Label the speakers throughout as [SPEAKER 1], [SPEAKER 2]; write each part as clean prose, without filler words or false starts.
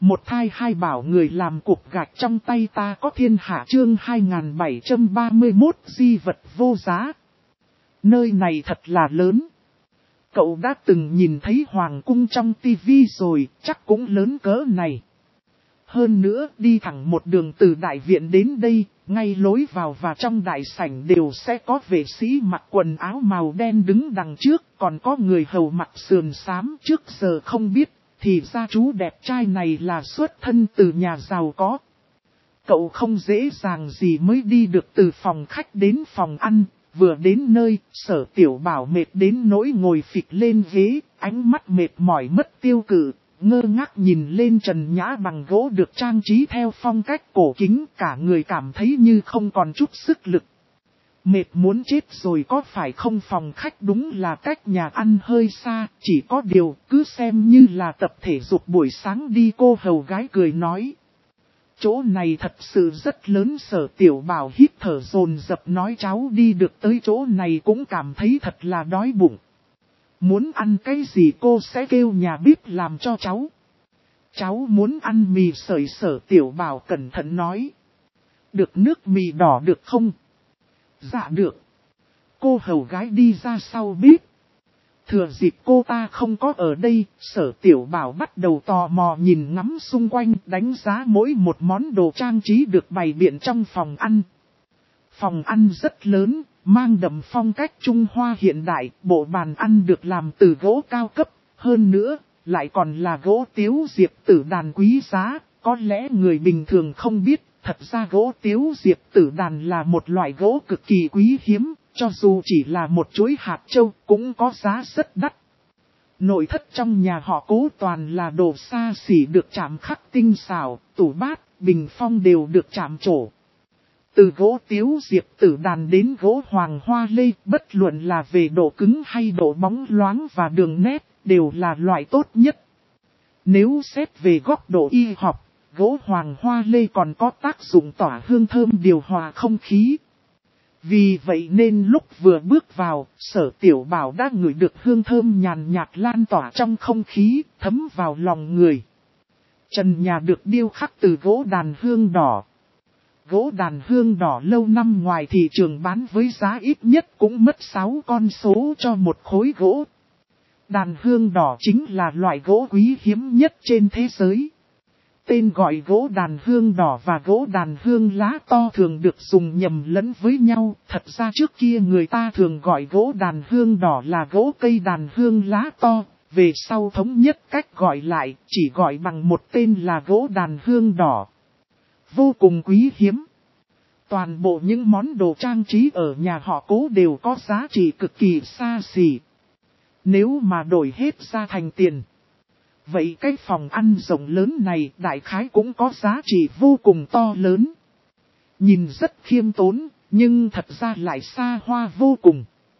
[SPEAKER 1] Một thai hai bảo người làm cục gạch trong tay ta có thiên hạ chương 2731 di vật vô giá. Nơi này thật là lớn. Cậu đã từng nhìn thấy hoàng cung trong tivi rồi, chắc cũng lớn cỡ này. Hơn nữa, đi thẳng một đường từ đại viện đến đây, ngay lối vào và trong đại sảnh đều sẽ có vệ sĩ mặc quần áo màu đen đứng đằng trước, còn có người hầu mặc sườn xám trước giờ không biết, thì ra chú đẹp trai này là xuất thân từ nhà giàu có. Cậu không dễ dàng gì mới đi được từ phòng khách đến phòng ăn, vừa đến nơi, Sở Tiểu Bảo mệt đến nỗi ngồi phịch lên ghế, ánh mắt mệt mỏi mất tiêu cự. Ngơ ngác nhìn lên trần nhã bằng gỗ được trang trí theo phong cách cổ kính, cả người cảm thấy như không còn chút sức lực. Mệt muốn chết rồi có phải không, phòng khách đúng là cách nhà ăn hơi xa, chỉ có điều cứ xem như là tập thể dục buổi sáng đi, cô hầu gái cười nói. Chỗ này thật sự rất lớn. Sở Tiểu Bảo hít thở dồn dập nói cháu đi được tới chỗ này cũng cảm thấy thật là đói bụng. Muốn ăn cái gì cô sẽ kêu nhà bếp làm cho cháu. Cháu muốn ăn mì sợi. Sở Tiểu Bảo cẩn thận nói. Được nước mì đỏ được không? Dạ được. Cô hầu gái đi ra sau bếp. Thừa dịp cô ta không có ở đây, Sở Tiểu Bảo bắt đầu tò mò nhìn ngắm xung quanh, đánh giá mỗi một món đồ trang trí được bày biện trong phòng ăn. Phòng ăn rất lớn, mang đậm phong cách Trung Hoa hiện đại, bộ bàn ăn được làm từ gỗ cao cấp, hơn nữa, lại còn là gỗ tiếu diệp tử đàn quý giá, có lẽ người bình thường không biết, thật ra gỗ tiếu diệp tử đàn là một loại gỗ cực kỳ quý hiếm, cho dù chỉ là một chuỗi hạt châu cũng có giá rất đắt. Nội thất trong nhà họ Cố toàn là đồ xa xỉ được chạm khắc tinh xảo, tủ bát, bình phong đều được chạm trổ. Từ gỗ tiếu diệp tử đàn đến gỗ hoàng hoa lê, bất luận là về độ cứng hay độ bóng loáng và đường nét, đều là loại tốt nhất. Nếu xét về góc độ y học, gỗ hoàng hoa lê còn có tác dụng tỏa hương thơm điều hòa không khí. Vì vậy nên lúc vừa bước vào, Sở Tiểu Bảo đã ngửi được hương thơm nhàn nhạt lan tỏa trong không khí, thấm vào lòng người. Trần nhà được điêu khắc từ gỗ đàn hương đỏ. Gỗ đàn hương đỏ lâu năm ngoài thị trường bán với giá ít nhất cũng mất 6 con số cho một khối gỗ. Đàn hương đỏ chính là loại gỗ quý hiếm nhất trên thế giới. Tên gọi gỗ đàn hương đỏ và gỗ đàn hương lá to thường được dùng nhầm lẫn với nhau. Thật ra trước kia người ta thường gọi gỗ đàn hương đỏ là gỗ cây đàn hương lá to. Về sau thống nhất cách gọi lại, chỉ gọi bằng một tên là gỗ đàn hương đỏ. Vô cùng quý hiếm. Toàn bộ những món đồ trang trí ở nhà họ Cố đều có giá trị cực kỳ xa xỉ. Nếu mà đổi hết ra thành tiền, vậy cái phòng ăn rộng lớn này đại khái cũng có giá trị vô cùng to lớn. Nhìn rất khiêm tốn, nhưng thật ra lại xa hoa vô cùng.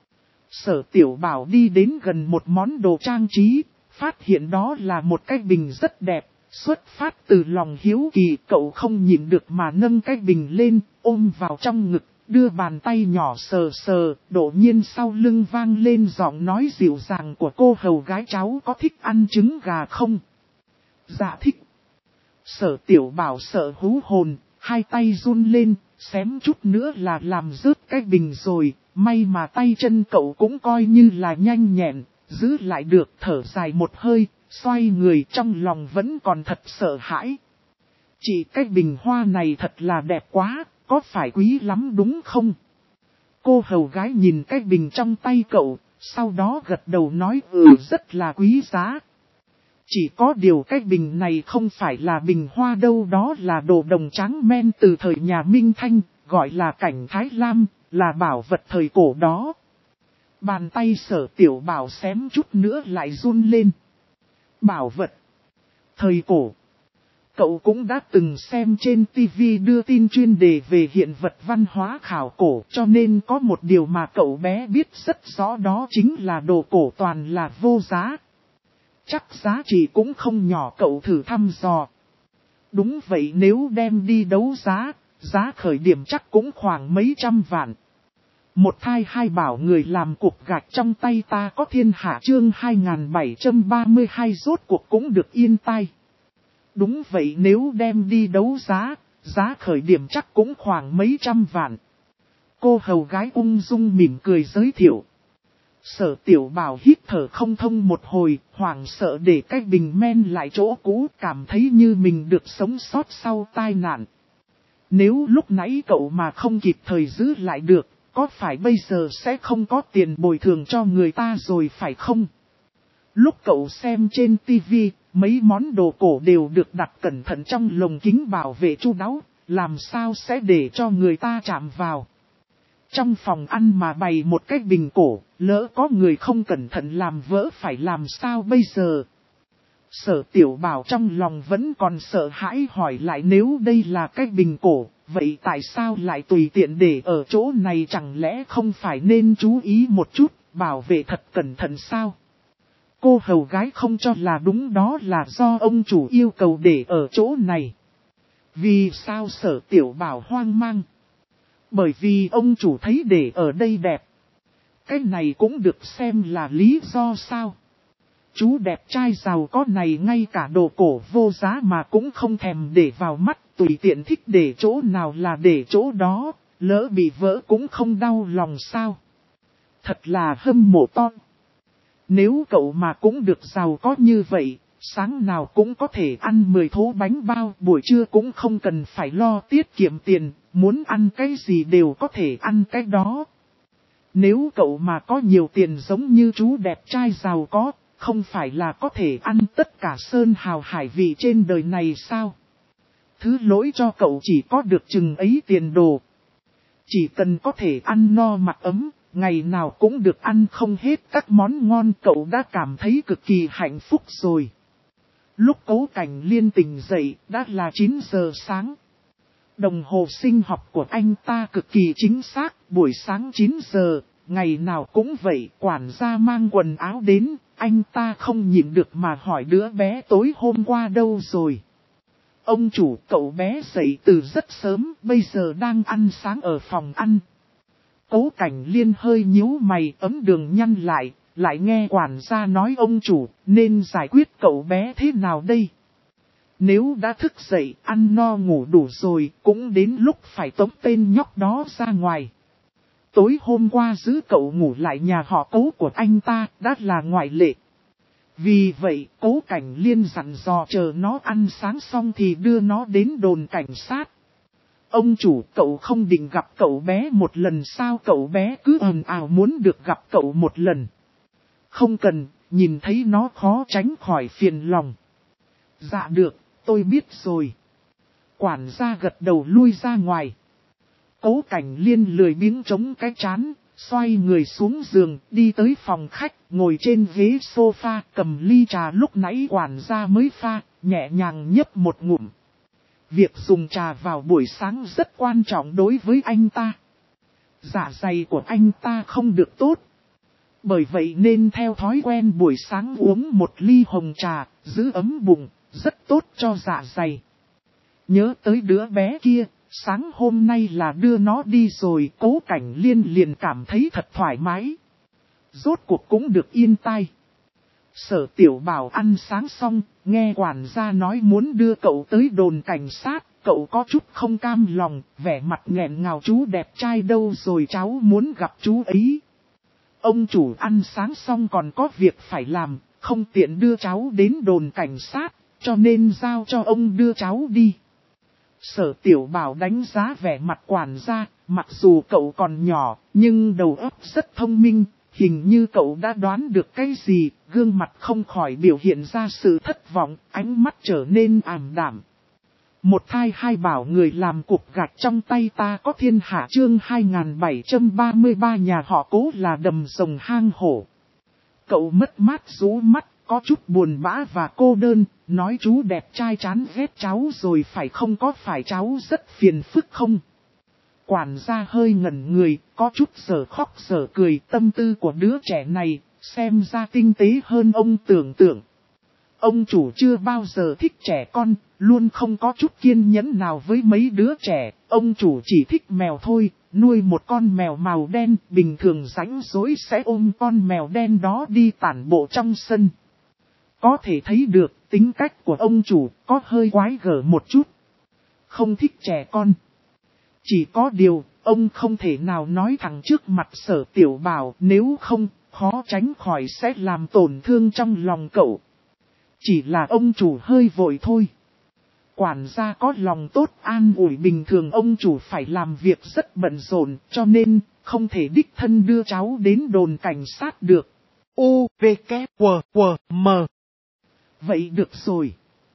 [SPEAKER 1] Sở Tiểu Bảo đi đến gần một món đồ trang trí, phát hiện đó là một cái bình rất đẹp. Xuất phát từ lòng hiếu kỳ, cậu không nhịn được mà nâng cái bình lên, ôm vào trong ngực, đưa bàn tay nhỏ sờ sờ, đột nhiên sau lưng vang lên giọng nói dịu dàng của cô hầu gái, cháu có thích ăn trứng gà không? Dạ thích. Sở Tiểu Bảo sợ hú hồn, hai tay run lên, xém chút nữa là làm rớt cái bình rồi, may mà tay chân cậu cũng coi như là nhanh nhẹn, giữ lại được, thở dài một hơi. Xoay người trong lòng vẫn còn thật sợ hãi. Chị cái bình hoa này thật là đẹp quá, có phải quý lắm đúng không? Cô hầu gái nhìn cái bình trong tay cậu, sau đó gật đầu nói rất là quý giá. Chỉ có điều cái bình này không phải là bình hoa đâu, đó là đồ đồng tráng men từ thời nhà Minh Thanh, gọi là cảnh Thái Lam, là bảo vật thời cổ đó. Bàn tay Sở Tiểu Bảo xém chút nữa lại run lên. Bảo vật thời cổ. Cậu cũng đã từng xem trên TV đưa tin chuyên đề về hiện vật văn hóa khảo cổ, cho nên có một điều mà cậu bé biết rất rõ, đó chính là đồ cổ toàn là vô giá. Chắc giá trị cũng không nhỏ, cậu thử thăm dò. Đúng vậy, nếu đem đi đấu giá, giá khởi điểm chắc cũng khoảng mấy trăm vạn. Một thai hai bảo người làm cục gạch trong tay ta có thiên hạ chương 2732 rốt cuộc cũng được yên tai. Đúng vậy, nếu đem đi đấu giá, giá khởi điểm chắc cũng khoảng mấy trăm vạn. Cô hầu gái ung dung mỉm cười giới thiệu. Sở Tiểu Bảo hít thở không thông một hồi, hoảng sợ để cái bình men lại chỗ cũ, cảm thấy như mình được sống sót sau tai nạn. Nếu lúc nãy cậu mà không kịp thời giữ lại được, có phải bây giờ sẽ không có tiền bồi thường cho người ta rồi phải không? Lúc cậu xem trên tivi, mấy món đồ cổ đều được đặt cẩn thận trong lồng kính bảo vệ chu đáo, làm sao sẽ để cho người ta chạm vào. Trong phòng ăn mà bày một cái bình cổ, lỡ có người không cẩn thận làm vỡ phải làm sao bây giờ? Sở Tiểu Bảo trong lòng vẫn còn sợ hãi hỏi lại, nếu đây là cái bình cổ, vậy tại sao lại tùy tiện để ở chỗ này, chẳng lẽ không phải nên chú ý một chút, bảo vệ thật cẩn thận sao? Cô hầu gái không cho là đúng, đó là do ông chủ yêu cầu để ở chỗ này. Vì sao Sở Tiểu Bảo hoang mang? Bởi vì ông chủ thấy để ở đây đẹp. Cái này cũng được xem là lý do sao? Chú đẹp trai giàu có này ngay cả đồ cổ vô giá mà cũng không thèm để vào mắt, tùy tiện thích để chỗ nào là để chỗ đó, lỡ bị vỡ cũng không đau lòng sao? Thật là hâm mộ to. Nếu cậu mà cũng được giàu có như vậy, sáng nào cũng có thể ăn 10 thố bánh bao, buổi trưa cũng không cần phải lo tiết kiệm tiền, muốn ăn cái gì đều có thể ăn cái đó. Nếu cậu mà có nhiều tiền giống như chú đẹp trai giàu có, không phải là có thể ăn tất cả sơn hào hải vị trên đời này sao? Thứ lỗi cho cậu chỉ có được chừng ấy tiền đồ. Chỉ cần có thể ăn no mặc ấm, ngày nào cũng được ăn không hết các món ngon, cậu đã cảm thấy cực kỳ hạnh phúc rồi. Lúc Cố Cảnh Liên tỉnh dậy, đã là 9 giờ sáng. Đồng hồ sinh học của anh ta cực kỳ chính xác, buổi sáng 9 giờ, ngày nào cũng vậy. Quản gia mang quần áo đến, anh ta không nhịn được mà hỏi đứa bé tối hôm qua đâu rồi. Ông chủ, cậu bé dậy từ rất sớm, bây giờ đang ăn sáng ở phòng ăn. Cố Cảnh Liên hơi nhíu mày, ấm đường nhăn lại nghe quản gia nói ông chủ, nên giải quyết cậu bé thế nào đây? Nếu đã thức dậy, ăn no ngủ đủ rồi, cũng đến lúc phải tống tên nhóc đó ra ngoài. Tối hôm qua giữ cậu ngủ lại nhà họ Cố của anh ta, đã là ngoại lệ. Vì vậy, Cố Cảnh Liên dặn dò chờ nó ăn sáng xong thì đưa nó đến đồn cảnh sát. Ông chủ, cậu không định gặp cậu bé một lần sao? Cậu bé cứ ồn ào muốn được gặp cậu một lần. Không cần, nhìn thấy nó khó tránh khỏi phiền lòng. Dạ được, tôi biết rồi. Quản gia gật đầu lui ra ngoài. Cố Cảnh Liên lười biếng chống cái trán, xoay người xuống giường, đi tới phòng khách, ngồi trên ghế sofa, cầm ly trà lúc nãy quản gia mới pha, nhẹ nhàng nhấp một ngụm. Việc dùng trà vào buổi sáng rất quan trọng đối với anh ta. Dạ dày của anh ta không được tốt. Bởi vậy nên theo thói quen buổi sáng uống một ly hồng trà, giữ ấm bụng, rất tốt cho dạ dày. Nhớ tới đứa bé kia, sáng hôm nay là đưa nó đi rồi, Cố Cảnh Liên liền cảm thấy thật thoải mái. Rốt cuộc cũng được yên tai. Sở Tiểu Bảo ăn sáng xong, nghe quản gia nói muốn đưa cậu tới đồn cảnh sát, cậu có chút không cam lòng, vẻ mặt nghẹn ngào. Chú đẹp trai đâu rồi, cháu muốn gặp chú ấy. Ông chủ ăn sáng xong còn có việc phải làm, không tiện đưa cháu đến đồn cảnh sát, cho nên giao cho ông đưa cháu đi. Sở Tiểu Bảo đánh giá vẻ mặt quản gia, mặc dù cậu còn nhỏ, nhưng đầu óc rất thông minh, hình như cậu đã đoán được cái gì, gương mặt không khỏi biểu hiện ra sự thất vọng, ánh mắt trở nên ảm đạm. Một thai hai bảo người làm cục gạch trong tay ta có thiên hạ, chương 2733 nhà họ Cố là đầm rồng hang hổ. Cậu mất mát rũ mắt, có chút buồn bã và cô đơn, nói chú đẹp trai chán ghét cháu rồi phải không, có phải cháu rất phiền phức không? Quản gia hơi ngẩn người, có chút giờ khóc giờ cười, tâm tư của đứa trẻ này, xem ra tinh tế hơn ông tưởng tượng. Ông chủ chưa bao giờ thích trẻ con, luôn không có chút kiên nhẫn nào với mấy đứa trẻ, ông chủ chỉ thích mèo thôi, nuôi một con mèo màu đen, bình thường rảnh rỗi sẽ ôm con mèo đen đó đi tản bộ trong sân. Có thể thấy được tính cách của ông chủ có hơi quái gở một chút. Không thích trẻ con. Chỉ có điều, ông không thể nào nói thẳng trước mặt Sở Tiểu Bảo, nếu không, khó tránh khỏi sẽ làm tổn thương trong lòng cậu. Chỉ là ông chủ hơi vội thôi. Quản gia có lòng tốt an ủi, bình thường ông chủ phải làm việc rất bận rộn, cho nên không thể đích thân đưa cháu đến đồn cảnh sát được. U, V, K, W, W, M. Vậy được rồi.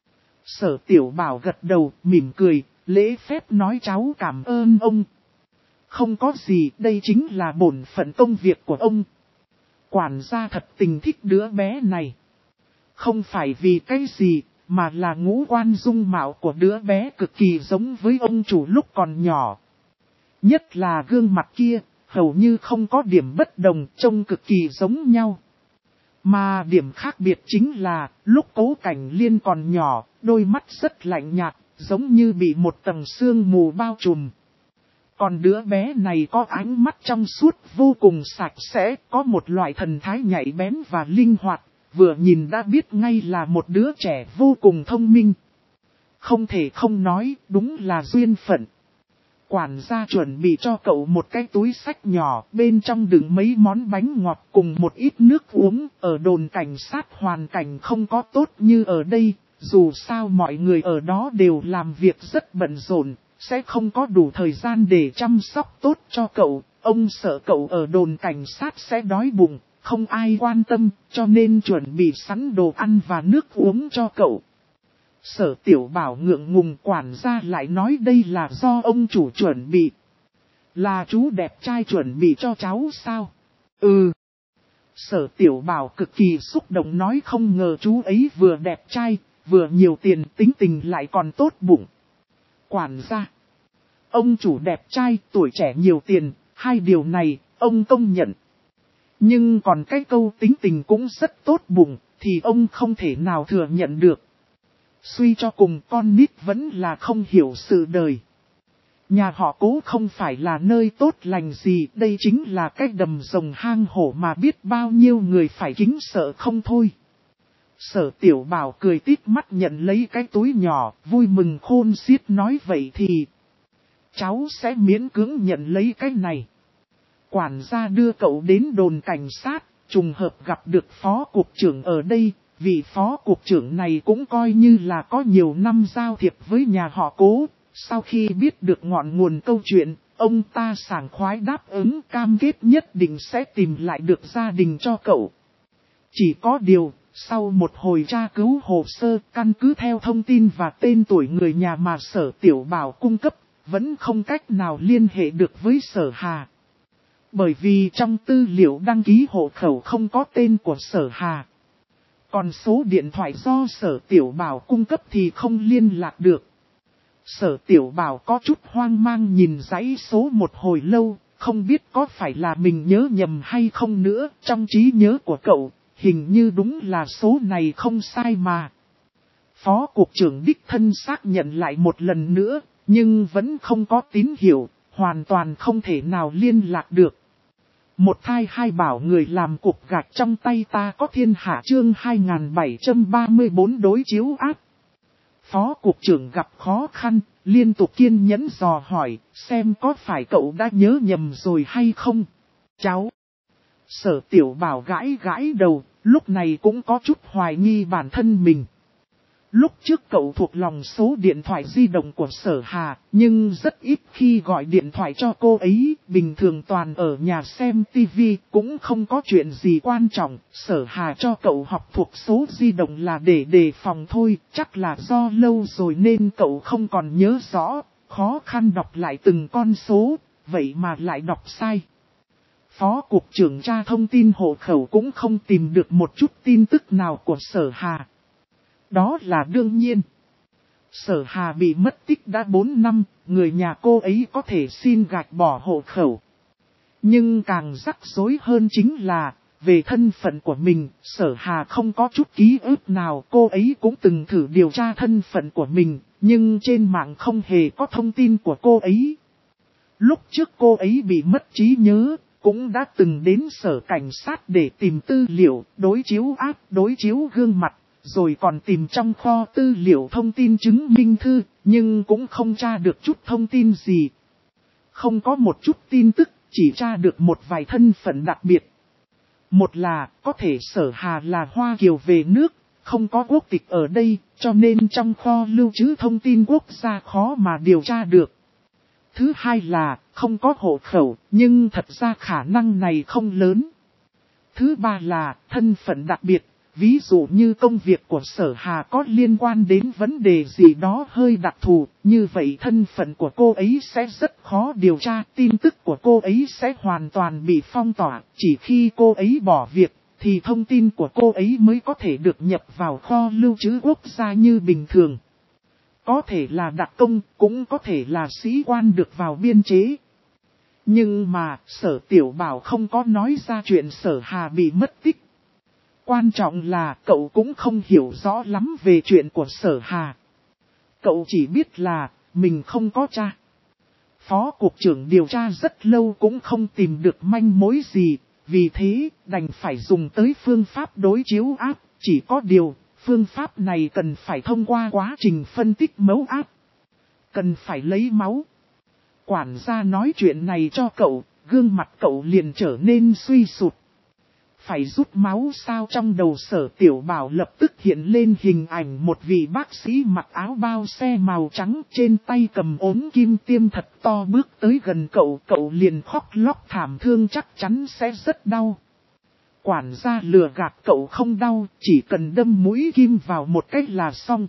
[SPEAKER 1] Sở Tiểu Bảo gật đầu, mỉm cười, lễ phép nói cháu cảm ơn ông. Không có gì, đây chính là bổn phận công việc của ông. Quản gia thật tình thích đứa bé này. Không phải vì cái gì, mà là ngũ quan dung mạo của đứa bé cực kỳ giống với ông chủ lúc còn nhỏ. Nhất là gương mặt kia, hầu như không có điểm bất đồng, trông cực kỳ giống nhau. Mà điểm khác biệt chính là, lúc Cố Cảnh Liên còn nhỏ, đôi mắt rất lạnh nhạt, giống như bị một tầng sương mù bao trùm. Còn đứa bé này có ánh mắt trong suốt, vô cùng sạch sẽ, có một loại thần thái nhạy bén và linh hoạt, vừa nhìn đã biết ngay là một đứa trẻ vô cùng thông minh. Không thể không nói, đúng là duyên phận. Quản gia chuẩn bị cho cậu một cái túi xách nhỏ, bên trong đựng mấy món bánh ngọt cùng một ít nước uống. Ở đồn cảnh sát hoàn cảnh không có tốt như ở đây, dù sao mọi người ở đó đều làm việc rất bận rộn, sẽ không có đủ thời gian để chăm sóc tốt cho cậu. Ông sợ cậu ở đồn cảnh sát sẽ đói bụng, không ai quan tâm, cho nên chuẩn bị sẵn đồ ăn và nước uống cho cậu. Sở Tiểu Bảo ngượng ngùng, quản gia lại nói đây là do ông chủ chuẩn bị. Là chú đẹp trai chuẩn bị cho cháu sao? Ừ. Sở Tiểu Bảo cực kỳ xúc động nói, không ngờ chú ấy vừa đẹp trai, vừa nhiều tiền, tính tình lại còn tốt bụng. Quản gia. Ông chủ đẹp trai, tuổi trẻ nhiều tiền, hai điều này, ông công nhận. Nhưng còn cái câu tính tình cũng rất tốt bụng, thì ông không thể nào thừa nhận được. Suy cho cùng con nít vẫn là không hiểu sự đời. Nhà họ Cố không phải là nơi tốt lành gì, đây chính là cái đầm rồng hang hổ mà biết bao nhiêu người phải kính sợ không thôi. Sở Tiểu Bảo cười tít mắt nhận lấy cái túi nhỏ, vui mừng khôn xiết nói vậy thì cháu sẽ miễn cưỡng nhận lấy cái này. Quản gia đưa cậu đến đồn cảnh sát, trùng hợp gặp được phó cục trưởng ở đây. Vị phó cục trưởng này cũng coi như là có nhiều năm giao thiệp với nhà họ Cố. Sau khi biết được ngọn nguồn câu chuyện, ông ta sảng khoái đáp ứng, cam kết nhất định sẽ tìm lại được gia đình cho cậu. Chỉ có điều, sau một hồi tra cứu hồ sơ, căn cứ theo thông tin và tên tuổi người nhà mà Sở Tiểu Bảo cung cấp, vẫn không cách nào liên hệ được với Sở Hà. Bởi vì trong tư liệu đăng ký hộ khẩu không có tên của Sở Hà. Còn số điện thoại do Sở Tiểu Bảo cung cấp thì không liên lạc được. Sở Tiểu Bảo có chút hoang mang nhìn dãy số một hồi lâu, không biết có phải là mình nhớ nhầm hay không nữa. Trong trí nhớ của cậu, hình như đúng là số này không sai mà. Phó cục trưởng đích thân xác nhận lại một lần nữa, nhưng vẫn không có tín hiệu, hoàn toàn không thể nào liên lạc được. Một thai hai bảo người làm cục gạch trong tay ta có thiên hạ, chương 2734 đối chiếu áp. Phó cục trưởng gặp khó khăn, liên tục kiên nhẫn dò hỏi, xem có phải cậu đã nhớ nhầm rồi hay không. Cháu. Sở Tiểu Bảo gãi gãi đầu, lúc này cũng có chút hoài nghi bản thân mình. Lúc trước cậu thuộc lòng số điện thoại di động của Sở Hà, nhưng rất ít khi gọi điện thoại cho cô ấy, bình thường toàn ở nhà xem tivi, cũng không có chuyện gì quan trọng. Sở Hà cho cậu học thuộc số di động là để đề phòng thôi, chắc là do lâu rồi nên cậu không còn nhớ rõ, khó khăn đọc lại từng con số, vậy mà lại đọc sai. Phó cục trưởng tra thông tin hộ khẩu cũng không tìm được một chút tin tức nào của Sở Hà. Đó là đương nhiên. Sở Hà bị mất tích đã 4 năm, người nhà cô ấy có thể xin gạch bỏ hộ khẩu. Nhưng càng rắc rối hơn chính là, về thân phận của mình, Sở Hà không có chút ký ức nào. Cô ấy cũng từng thử điều tra thân phận của mình, nhưng trên mạng không hề có thông tin của cô ấy. Lúc trước cô ấy bị mất trí nhớ, cũng đã từng đến sở cảnh sát để tìm tư liệu, đối chiếu áp, đối chiếu gương mặt. rồi còn tìm trong kho tư liệu thông tin chứng minh thư, nhưng cũng không tra được chút thông tin gì. Không có một chút tin tức, chỉ tra được một vài thân phận đặc biệt. Một là, có thể Sở Hà là Hoa Kiều về nước, không có quốc tịch ở đây, cho nên trong kho lưu trữ thông tin quốc gia khó mà điều tra được. Thứ hai là, không có hộ khẩu, nhưng thật ra khả năng này không lớn. Thứ ba là, thân phận đặc biệt, ví dụ như công việc của Sở Hà có liên quan đến vấn đề gì đó hơi đặc thù, như vậy thân phận của cô ấy sẽ rất khó điều tra, tin tức của cô ấy sẽ hoàn toàn bị phong tỏa, chỉ khi cô ấy bỏ việc, thì thông tin của cô ấy mới có thể được nhập vào kho lưu trữ quốc gia như bình thường. Có thể là đặc công, cũng có thể là sĩ quan được vào biên chế. Nhưng mà, Sở Tiểu Bảo không có nói ra chuyện Sở Hà bị mất tích. Quan trọng là cậu cũng không hiểu rõ lắm về chuyện của Sở Hà. Cậu chỉ biết là, mình không có tra. Phó cục trưởng điều tra rất lâu cũng không tìm được manh mối gì, vì thế đành phải dùng tới phương pháp đối chiếu áp, chỉ có điều, phương pháp này cần phải thông qua quá trình phân tích mẫu áp. Cần phải lấy máu. Quản gia nói chuyện này cho cậu, gương mặt cậu liền trở nên suy sụp. Phải rút máu sao? Trong đầu Sở Tiểu Bảo lập tức hiện lên hình ảnh một vị bác sĩ mặc áo bao xe màu trắng, trên tay cầm ốm kim tiêm thật to bước tới gần cậu. Cậu liền khóc lóc thảm thương, chắc chắn sẽ rất đau. Quản gia lừa gạt cậu không đau, chỉ cần đâm mũi kim vào một cách là xong.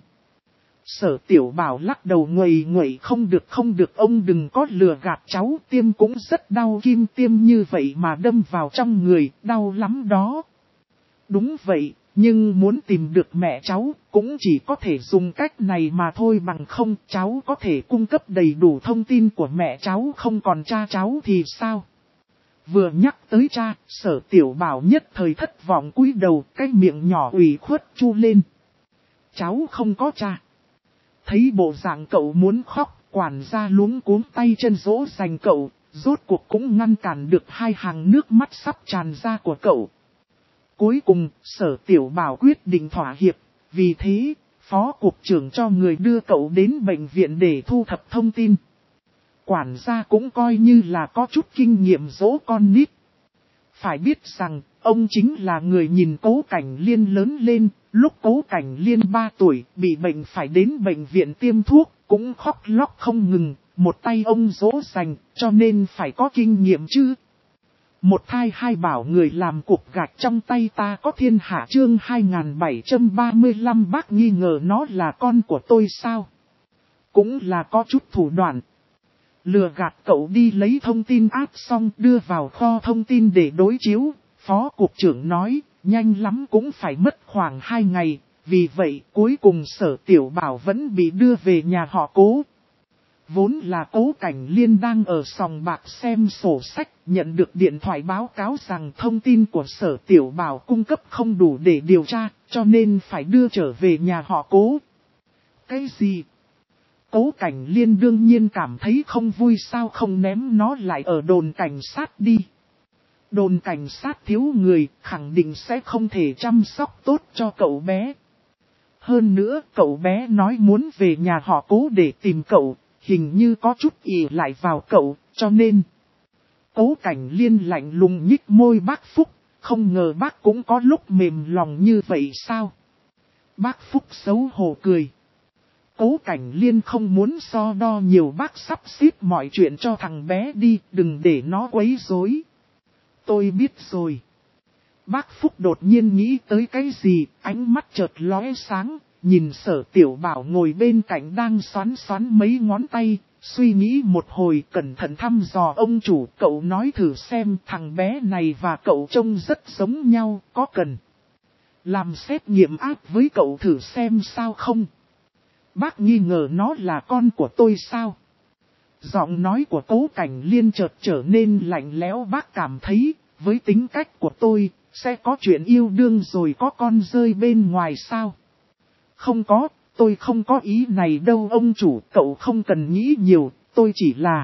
[SPEAKER 1] Sở Tiểu Bảo lắc đầu nguầy nguậy, không được, ông đừng có lừa gạt cháu, tiêm cũng rất đau, kim tiêm như vậy mà đâm vào trong người, đau lắm đó. Đúng vậy, nhưng muốn tìm được mẹ cháu, cũng chỉ có thể dùng cách này mà thôi, bằng không cháu có thể cung cấp đầy đủ thông tin của mẹ cháu, không còn cha cháu thì sao? Vừa nhắc tới cha, Sở Tiểu Bảo nhất thời thất vọng cúi đầu, cái miệng nhỏ ủy khuất chu lên. Cháu không có cha. Thấy bộ dạng cậu muốn khóc, quản gia luống cuống tay chân dỗ dành cậu, rốt cuộc cũng ngăn cản được hai hàng nước mắt sắp tràn ra của cậu. Cuối cùng, Sở Tiểu Bảo quyết định thỏa hiệp, vì thế, phó cục trưởng cho người đưa cậu đến bệnh viện để thu thập thông tin. Quản gia cũng coi như là có chút kinh nghiệm dỗ con nít. Phải biết rằng, ông chính là người nhìn Cố Cảnh Liên lớn lên, lúc Cố Cảnh Liên 3 tuổi bị bệnh phải đến bệnh viện tiêm thuốc, cũng khóc lóc không ngừng, một tay ông dỗ dành, cho nên phải có kinh nghiệm chứ. Một thai hai bảo người làm cục gạch trong tay ta có thiên hạ, chương 2735. Bác nghi ngờ nó là con của tôi sao? Cũng là có chút thủ đoạn. Lừa gạt cậu đi lấy thông tin áp xong đưa vào kho thông tin để đối chiếu, phó cục trưởng nói, nhanh lắm cũng phải mất khoảng 2 ngày, vì vậy cuối cùng Sở Tiểu Bảo vẫn bị đưa về nhà họ Cố. Vốn là Cố Cảnh Liên đang ở sòng bạc xem sổ sách, nhận được điện thoại báo cáo rằng thông tin của Sở Tiểu Bảo cung cấp không đủ để điều tra, cho nên phải đưa trở về nhà họ Cố. Cái gì? Cố Cảnh Liên đương nhiên cảm thấy không vui, sao không ném nó lại ở đồn cảnh sát đi. Đồn cảnh sát thiếu người, khẳng định sẽ không thể chăm sóc tốt cho cậu bé. Hơn nữa, cậu bé nói muốn về nhà họ Cố để tìm cậu, hình như có chút ỷ lại vào cậu, cho nên. Cố Cảnh Liên lạnh lùng nhích môi bác Phúc, không ngờ bác cũng có lúc mềm lòng như vậy sao? Bác Phúc xấu hổ cười. Cố Cảnh Liên không muốn so đo nhiều, bác sắp xếp mọi chuyện cho thằng bé đi, đừng để nó quấy rối. Tôi biết rồi. Bác Phúc đột nhiên nghĩ tới cái gì, ánh mắt chợt lóe sáng, nhìn Sở Tiểu Bảo ngồi bên cạnh đang xoắn mấy ngón tay, suy nghĩ một hồi cẩn thận thăm dò ông chủ. Cậu nói thử xem thằng bé này và cậu trông rất giống nhau, có cần làm xét nghiệm áp với cậu thử xem sao không? Bác nghi ngờ nó là con của tôi sao? Giọng nói của Cố Cảnh Liên chợt trở nên lạnh lẽo. Bác cảm thấy, với tính cách của tôi, sẽ có chuyện yêu đương rồi có con rơi bên ngoài sao? Không có, tôi không có ý này đâu ông chủ, cậu không cần nghĩ nhiều, tôi chỉ là...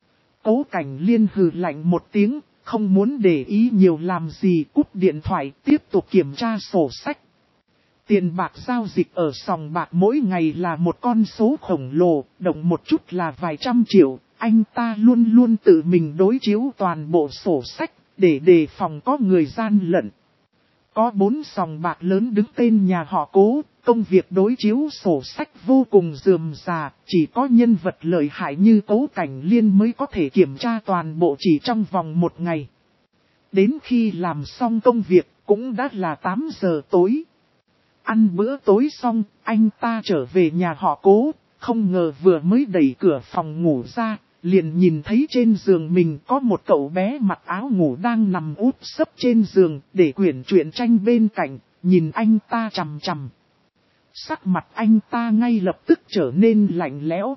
[SPEAKER 1] Cố Cảnh Liên hừ lạnh một tiếng, không muốn để ý nhiều làm gì, cúp điện thoại tiếp tục kiểm tra sổ sách. Tiền bạc giao dịch ở sòng bạc mỗi ngày là một con số khổng lồ, động một chút là vài trăm triệu, anh ta luôn luôn tự mình đối chiếu toàn bộ sổ sách, để đề phòng có người gian lận. Có 4 sòng bạc lớn đứng tên nhà họ Cố, công việc đối chiếu sổ sách vô cùng rườm rà, chỉ có nhân vật lợi hại như Cố Cảnh Liên mới có thể kiểm tra toàn bộ chỉ trong vòng một ngày. Đến khi làm xong công việc cũng đã là 8 giờ tối. Ăn bữa tối xong, anh ta trở về nhà họ Cố, không ngờ vừa mới đẩy cửa phòng ngủ ra, liền nhìn thấy trên giường mình có một cậu bé mặc áo ngủ đang nằm úp sấp trên giường để quyển truyện tranh bên cạnh, nhìn anh ta chằm chằm. Sắc mặt anh ta ngay lập tức trở nên lạnh lẽo.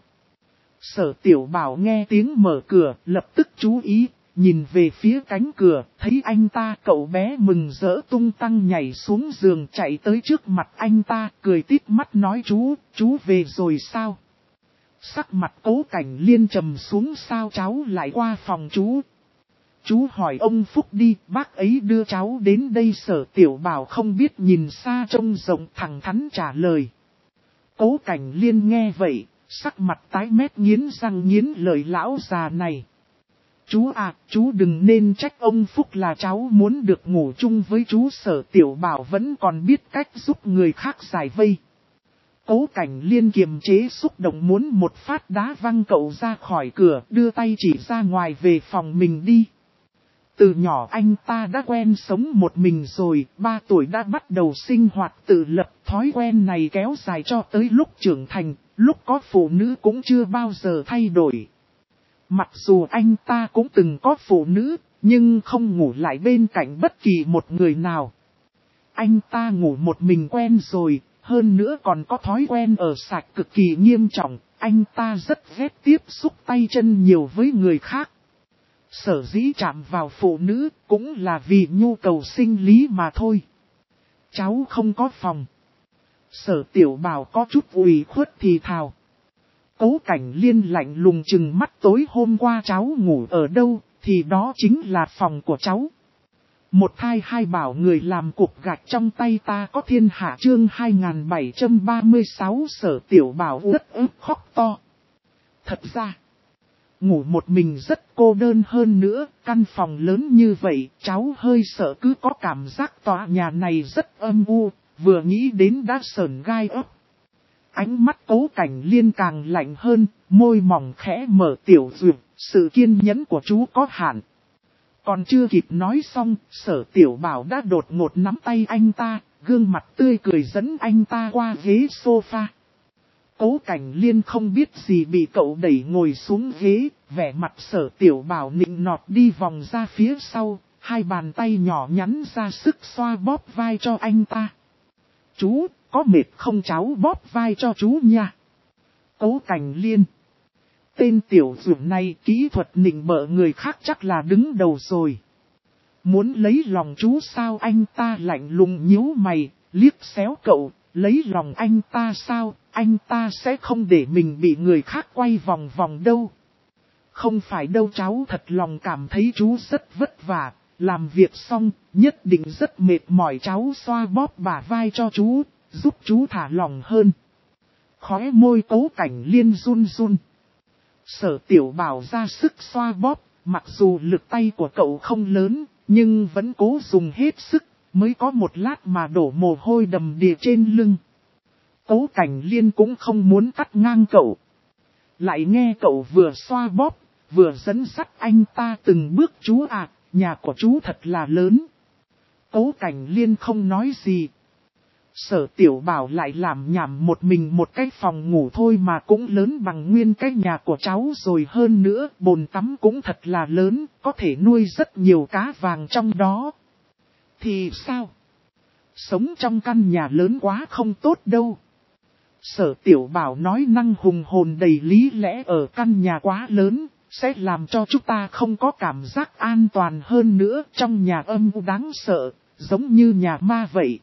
[SPEAKER 1] Sở Tiểu Bảo nghe tiếng mở cửa, lập tức chú ý, nhìn về phía cánh cửa, thấy anh ta, cậu bé mừng rỡ tung tăng nhảy xuống giường chạy tới trước mặt anh ta, cười tít mắt nói chú về rồi sao? Sắc mặt Cố Cảnh Liên trầm xuống, sao cháu lại qua phòng chú? Chú hỏi ông Phúc đi, bác ấy đưa cháu đến đây. Sở Tiểu Bảo không biết nhìn xa trông rộng, thẳng thắn trả lời. Cố Cảnh Liên nghe vậy, sắc mặt tái mét, nghiến răng nghiến lợi, lão già này. Chú à, chú đừng nên trách ông Phúc, là cháu muốn được ngủ chung với chú. Sở Tiểu Bảo vẫn còn biết cách giúp người khác giải vây. Cố Cảnh Liên kiềm chế xúc động muốn một phát đá văng cậu ra khỏi cửa, đưa tay chỉ ra ngoài về phòng mình đi. Từ nhỏ anh ta đã quen sống một mình rồi, 3 tuổi đã bắt đầu sinh hoạt tự lập, thói quen này kéo dài cho tới lúc trưởng thành, lúc có phụ nữ cũng chưa bao giờ thay đổi. Mặc dù anh ta cũng từng có phụ nữ, nhưng không ngủ lại bên cạnh bất kỳ một người nào. Anh ta ngủ một mình quen rồi, hơn nữa còn có thói quen ở sạch cực kỳ nghiêm trọng, anh ta rất ghét tiếp xúc tay chân nhiều với người khác. Sở dĩ chạm vào phụ nữ cũng là vì nhu cầu sinh lý mà thôi. Cháu không có phòng. Sở Tiểu Bảo có chút ủy khuất thì thào. Cố Cảnh Liên lạnh lùng chừng mắt, tối hôm qua cháu ngủ ở đâu, thì đó chính là phòng của cháu. Một thai hai bảo người làm cục gạch trong tay ta có thiên hạ. Chương 2736. Sở Tiểu Bảo rất ức khóc to. Thật ra, ngủ một mình rất cô đơn, hơn nữa, căn phòng lớn như vậy, cháu hơi sợ, cứ có cảm giác tòa nhà này rất âm u, vừa nghĩ đến đã sởn gai ốc. Ánh mắt Cố Cảnh Liên càng lạnh hơn, môi mỏng khẽ mở. Tiểu Duyệt, sự kiên nhẫn của chú có hạn. Còn chưa kịp nói xong, Sở Tiểu Bảo đã đột ngột nắm tay anh ta, gương mặt tươi cười dẫn anh ta qua ghế sofa. Cố Cảnh Liên không biết gì bị cậu đẩy ngồi xuống ghế, vẻ mặt Sở Tiểu Bảo nịnh nọt đi vòng ra phía sau, hai bàn tay nhỏ nhắn ra sức xoa bóp vai cho anh ta. Chú, có mệt không cháu bóp vai cho chú nha. Cố Cảnh Liên. Tên tiểu dũng này kỹ thuật nịnh bợ người khác chắc là đứng đầu rồi. Muốn lấy lòng chú sao? Anh ta lạnh lùng nhíu mày, liếc xéo cậu, lấy lòng anh ta sao? Anh ta sẽ không để mình bị người khác quay vòng vòng đâu. Không phải đâu, cháu thật lòng cảm thấy chú rất vất vả, làm việc xong, nhất định rất mệt mỏi. Cháu xoa bóp bả vai cho chú, giúp chú thả lòng hơn. Khóe môi Cố Cảnh Liên run run. Sở Tiểu Bảo ra sức xoa bóp, mặc dù lực tay của cậu không lớn, nhưng vẫn cố dùng hết sức, mới có một lát mà đổ mồ hôi đầm đìa trên lưng. Cố Cảnh Liên cũng không muốn cắt ngang cậu. Lại nghe cậu vừa xoa bóp, vừa dẫn dắt anh ta từng bước. Chú à, nhà của chú thật là lớn. Cố Cảnh Liên không nói gì. Sở Tiểu Bảo lại làm nhảm một mình một cái phòng ngủ thôi mà cũng lớn bằng nguyên cái nhà của cháu rồi, hơn nữa bồn tắm cũng thật là lớn, có thể nuôi rất nhiều cá vàng trong đó. Thì sao? Sống trong căn nhà lớn quá không tốt đâu. Sở Tiểu Bảo nói năng hùng hồn đầy lý lẽ, ở căn nhà quá lớn, sẽ làm cho chúng ta không có cảm giác an toàn, hơn nữa trong nhà âm u đáng sợ, giống như nhà ma vậy.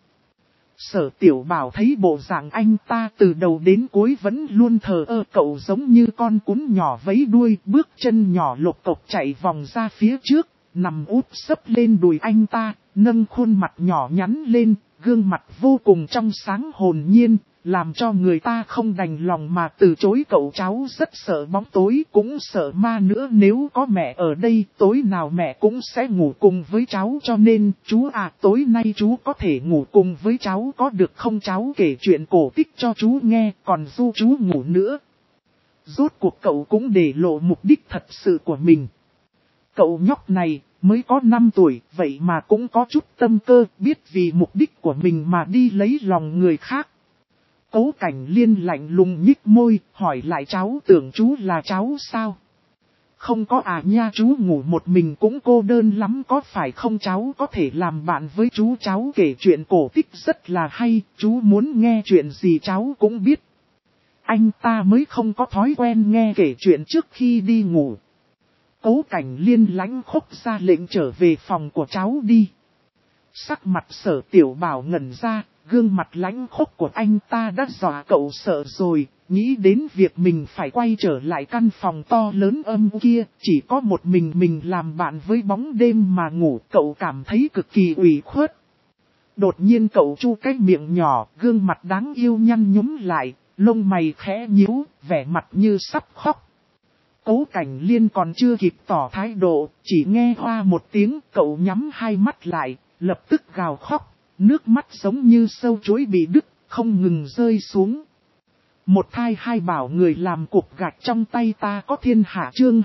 [SPEAKER 1] Sở Tiểu Bảo thấy bộ dạng anh ta từ đầu đến cuối vẫn luôn thờ ơ, cậu giống như con cún nhỏ vẫy đuôi, bước chân nhỏ lộc cộc chạy vòng ra phía trước, nằm úp sấp lên đùi anh ta, nâng khuôn mặt nhỏ nhắn lên, gương mặt vô cùng trong sáng hồn nhiên, làm cho người ta không đành lòng mà từ chối cậu. Cháu rất sợ bóng tối, cũng sợ ma nữa, nếu có mẹ ở đây, tối nào mẹ cũng sẽ ngủ cùng với cháu, cho nên, chú à, tối nay chú có thể ngủ cùng với cháu có được không? Cháu kể chuyện cổ tích cho chú nghe, còn du chú ngủ nữa. Rốt cuộc cậu cũng để lộ mục đích thật sự của mình. Cậu nhóc này, mới có 5 tuổi, vậy mà cũng có chút tâm cơ, biết vì mục đích của mình mà đi lấy lòng người khác. Cố Cảnh Liên lạnh lùng nhích môi, hỏi lại, cháu tưởng chú là cháu sao? Không có à nha, chú ngủ một mình cũng cô đơn lắm có phải không? Cháu có thể làm bạn với chú, cháu kể chuyện cổ tích rất là hay, chú muốn nghe chuyện gì cháu cũng biết. Anh ta mới không có thói quen nghe kể chuyện trước khi đi ngủ. Cố Cảnh Liên lãnh khốc ra lệnh trở về phòng của cháu đi. Sắc mặt Sở Tiểu Bảo ngẩn ra, gương mặt lãnh khốc của anh ta đã dọa cậu sợ rồi, nghĩ đến việc mình phải quay trở lại căn phòng to lớn âm kia, chỉ có một mình làm bạn với bóng đêm mà ngủ, cậu cảm thấy cực kỳ ủy khuất. Đột nhiên cậu chu cái miệng nhỏ, gương mặt đáng yêu nhăn nhúm lại, lông mày khẽ nhíu, vẻ mặt như sắp khóc. Cố Cảnh Liên còn chưa kịp tỏ thái độ, chỉ nghe hoa một tiếng, cậu nhắm hai mắt lại, lập tức gào khóc, nước mắt giống như sâu chuối bị đứt, không ngừng rơi xuống. Một thai hai bảo người làm cục gạch trong tay ta có thiên hạ chương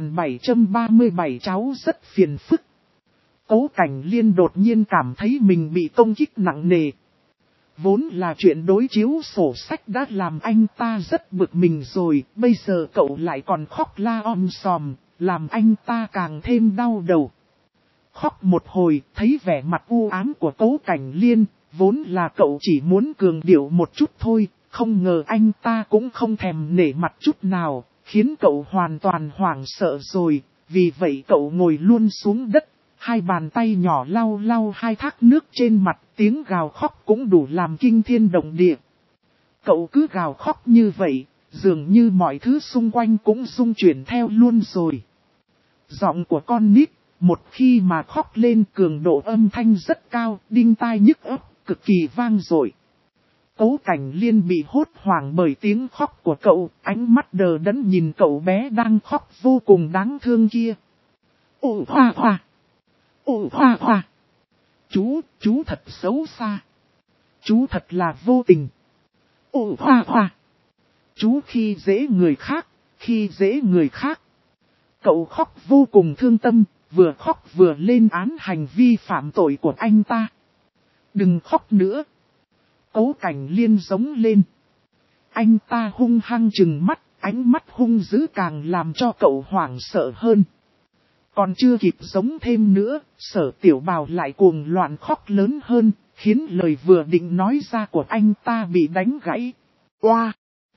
[SPEAKER 1] 2737 cháu rất phiền phức. Cố Cảnh Liên đột nhiên cảm thấy mình bị công kích nặng nề. Vốn là chuyện đối chiếu sổ sách đã làm anh ta rất bực mình rồi, bây giờ cậu lại còn khóc la om sòm, làm anh ta càng thêm đau đầu. Khóc một hồi, thấy vẻ mặt u ám của Cố Cảnh Liên, vốn là cậu chỉ muốn cường điệu một chút thôi, không ngờ anh ta cũng không thèm nể mặt chút nào, khiến cậu hoàn toàn hoảng sợ rồi, vì vậy cậu ngồi luôn xuống đất. Hai bàn tay nhỏ lau lau hai thác nước trên mặt, tiếng gào khóc cũng đủ làm kinh thiên động địa. Cậu cứ gào khóc như vậy, dường như mọi thứ xung quanh cũng rung chuyển theo luôn rồi. Giọng của con nít, một khi mà khóc lên cường độ âm thanh rất cao, đinh tai nhức óc, cực kỳ vang dội. Cố Cảnh Liên bị hốt hoảng bởi tiếng khóc của cậu, ánh mắt đờ đẫn nhìn cậu bé đang khóc vô cùng đáng thương kia. Ồ hoa hoa! Ồ hoa hoa! Chú thật xấu xa. Chú thật là vô tình. Ồ hoa hoa! Chú khi dễ người khác, khi dễ người khác. Cậu khóc vô cùng thương tâm, vừa khóc vừa lên án hành vi phạm tội của anh ta. Đừng khóc nữa. Cố Cảnh Liên giống lên. Anh ta hung hăng trừng mắt, ánh mắt hung dữ càng làm cho cậu hoảng sợ hơn. Còn chưa kịp giống thêm nữa, Sở Tiểu Bảo lại cuồng loạn khóc lớn hơn, khiến lời vừa định nói ra của anh ta bị đánh gãy. Oa!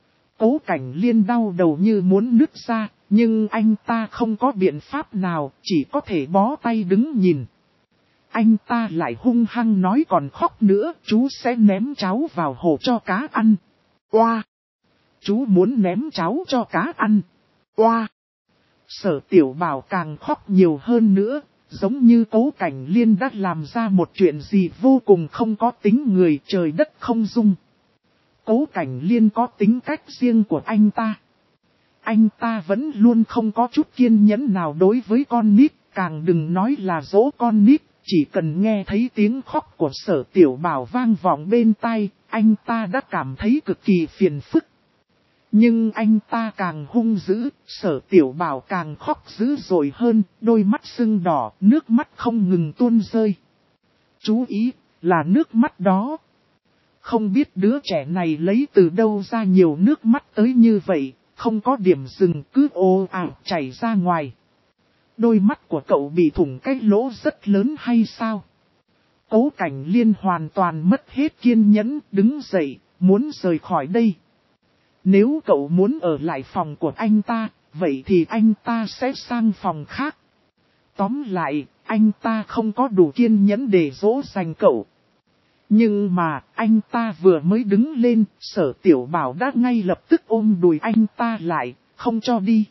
[SPEAKER 1] Cố Cảnh Liên đau đầu như muốn nứt ra, nhưng anh ta không có biện pháp nào, chỉ có thể bó tay đứng nhìn. Anh ta lại hung hăng nói còn khóc nữa, chú sẽ ném cháu vào hồ cho cá ăn. Oa! Chú muốn ném cháu cho cá ăn. Oa! Sở Tiểu Bảo càng khóc nhiều hơn nữa, giống như Cố Cảnh Liên đã làm ra một chuyện gì vô cùng không có tính người, trời đất không dung. Cố Cảnh Liên có tính cách riêng của anh ta. Anh ta vẫn luôn không có chút kiên nhẫn nào đối với con nít, càng đừng nói là dỗ con nít, chỉ cần nghe thấy tiếng khóc của Sở Tiểu Bảo vang vọng bên tai, anh ta đã cảm thấy cực kỳ phiền phức. Nhưng anh ta càng hung dữ, Sở Tiểu Bảo càng khóc dữ dội hơn, đôi mắt sưng đỏ, nước mắt không ngừng tuôn rơi. Chú ý, là nước mắt đó. Không biết đứa trẻ này lấy từ đâu ra nhiều nước mắt tới như vậy, không có điểm dừng cứ ồ ạt chảy ra ngoài. Đôi mắt của cậu bị thủng cái lỗ rất lớn hay sao? Cố Cảnh Liên hoàn toàn mất hết kiên nhẫn, đứng dậy, muốn rời khỏi đây. Nếu cậu muốn ở lại phòng của anh ta, vậy thì anh ta sẽ sang phòng khác. Tóm lại, anh ta không có đủ kiên nhẫn để dỗ dành cậu. Nhưng mà, anh ta vừa mới đứng lên, Sở Tiểu Bảo đã ngay lập tức ôm đùi anh ta lại, không cho đi.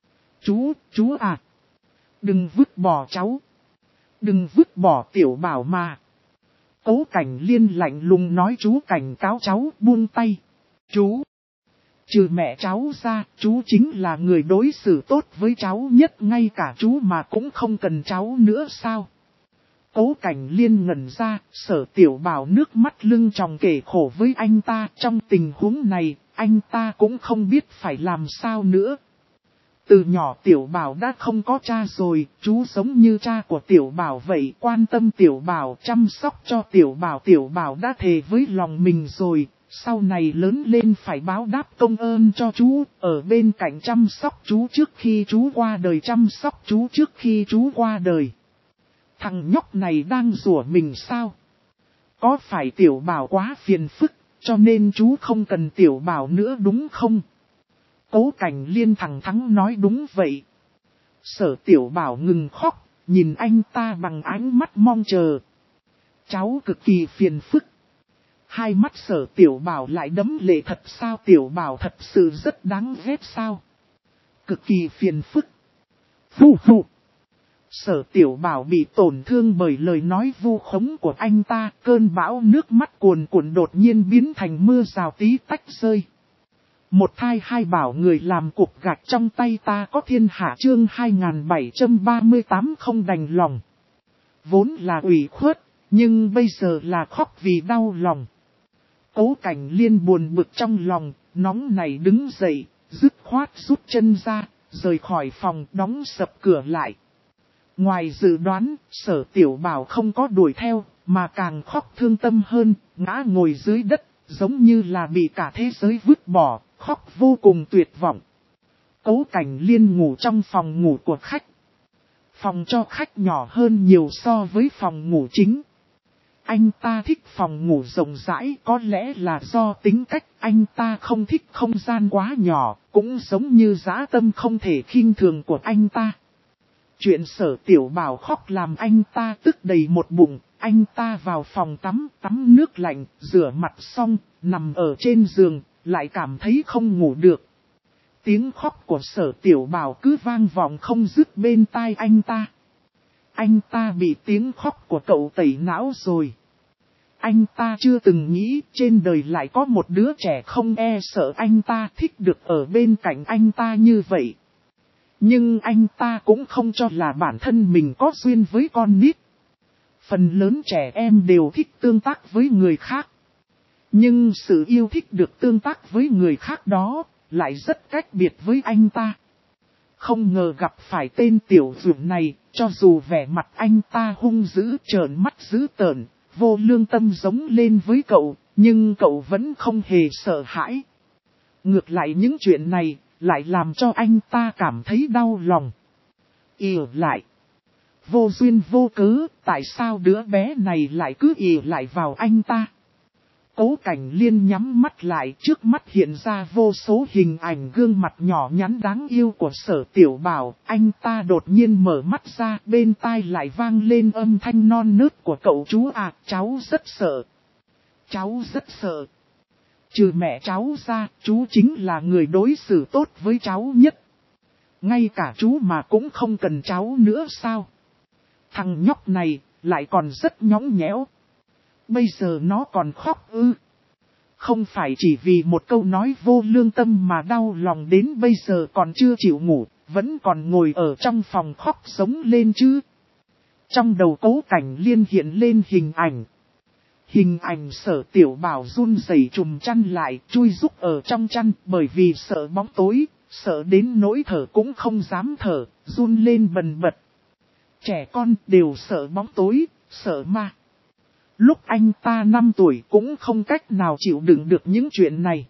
[SPEAKER 1] Chú à! Đừng vứt bỏ cháu! Đừng vứt bỏ Tiểu Bảo mà! Cố Cảnh Liên lạnh lùng nói chú cảnh cáo cháu buông tay. Chú, trừ mẹ cháu ra, chú chính là người đối xử tốt với cháu nhất, ngay cả chú mà cũng không cần cháu nữa sao? Cố Cảnh Liên ngẩn ra, Sở Tiểu Bảo nước mắt lưng tròng kể khổ với anh ta. Trong tình huống này, anh ta cũng không biết phải làm sao nữa. Từ nhỏ Tiểu Bảo đã không có cha rồi, chú giống như cha của Tiểu Bảo vậy, quan tâm Tiểu Bảo, chăm sóc cho Tiểu Bảo. Tiểu Bảo đã thề với lòng mình rồi, sau này lớn lên phải báo đáp công ơn cho chú, ở bên cạnh chăm sóc chú trước khi chú qua đời, chăm sóc chú trước khi chú qua đời. Thằng nhóc này đang rủa mình sao? Có phải Tiểu Bảo quá phiền phức, cho nên chú không cần Tiểu Bảo nữa đúng không? Cố Cảnh Liên thẳng thắn nói đúng vậy. Sở Tiểu Bảo ngừng khóc, nhìn anh ta bằng ánh mắt mong chờ. Cháu cực kỳ phiền phức. Hai mắt Sở Tiểu Bảo lại đẫm lệ. Thật sao? Tiểu Bảo thật sự rất đáng ghét sao? Cực kỳ phiền phức. Phù phù. Sở Tiểu Bảo bị tổn thương bởi lời nói vu khống của anh ta. Cơn bão nước mắt cuồn cuộn đột nhiên biến thành mưa rào tí tách rơi. Một thai hai bảo người làm cục gạch trong tay ta có thiên hạ. Chương 2738 không đành lòng. Vốn là ủy khuất, nhưng bây giờ là khóc vì đau lòng. Cố Cảnh Liên buồn bực trong lòng, nóng nảy đứng dậy, dứt khoát rút chân ra, rời khỏi phòng, đóng sập cửa lại. Ngoài dự đoán, Sở Tiểu Bảo không có đuổi theo, mà càng khóc thương tâm hơn, ngã ngồi dưới đất, giống như là bị cả thế giới vứt bỏ, khóc vô cùng tuyệt vọng. Cố Cảnh Liên ngủ trong phòng ngủ của khách. Phòng cho khách nhỏ hơn nhiều so với phòng ngủ chính. Anh ta thích phòng ngủ rộng rãi, có lẽ là do tính cách anh ta không thích không gian quá nhỏ, cũng giống như dã tâm không thể khinh thường của anh ta. Chuyện Sở Tiểu Bảo khóc làm anh ta tức đầy một bụng, anh ta vào phòng tắm nước lạnh, rửa mặt xong, nằm ở trên giường, lại cảm thấy không ngủ được. Tiếng khóc của Sở Tiểu Bảo cứ vang vọng không dứt bên tai anh ta. Anh ta bị tiếng khóc của cậu tẩy não rồi. Anh ta chưa từng nghĩ trên đời lại có một đứa trẻ không e sợ anh ta, thích được ở bên cạnh anh ta như vậy. Nhưng anh ta cũng không cho là bản thân mình có duyên với con nít. Phần lớn trẻ em đều thích tương tác với người khác. Nhưng sự yêu thích được tương tác với người khác đó lại rất cách biệt với anh ta. Không ngờ gặp phải tên tiểu dũng này, cho dù vẻ mặt anh ta hung dữ, trợn mắt dữ tợn, vô lương tâm giống lên với cậu, nhưng cậu vẫn không hề sợ hãi. Ngược lại những chuyện này lại làm cho anh ta cảm thấy đau lòng. Ỉa lại. Vô duyên vô cớ, tại sao đứa bé này lại cứ ỉa lại vào anh ta? Cố Cảnh Liên nhắm mắt lại, trước mắt hiện ra vô số hình ảnh gương mặt nhỏ nhắn đáng yêu của Sở Tiểu Bảo. Anh ta đột nhiên mở mắt ra, bên tai lại vang lên âm thanh non nớt của cậu chú à, cháu rất sợ. Cháu rất sợ. Trừ mẹ cháu ra, chú chính là người đối xử tốt với cháu nhất. Ngay cả chú mà cũng không cần cháu nữa sao? Thằng nhóc này, lại còn rất nhõng nhẽo. Bây giờ nó còn khóc ư? Không phải chỉ vì một câu nói vô lương tâm mà đau lòng đến bây giờ còn chưa chịu ngủ, vẫn còn ngồi ở trong phòng khóc sống lên chứ? Trong đầu Cố Cảnh Liên hiện lên hình ảnh. Hình ảnh Sở Tiểu Bảo run rẩy trùm chăn lại, chui rúc ở trong chăn, bởi vì sợ bóng tối, sợ đến nỗi thở cũng không dám thở, run lên bần bật. Trẻ con đều sợ bóng tối, sợ ma. Lúc anh ta 5 tuổi cũng không cách nào chịu đựng được những chuyện này.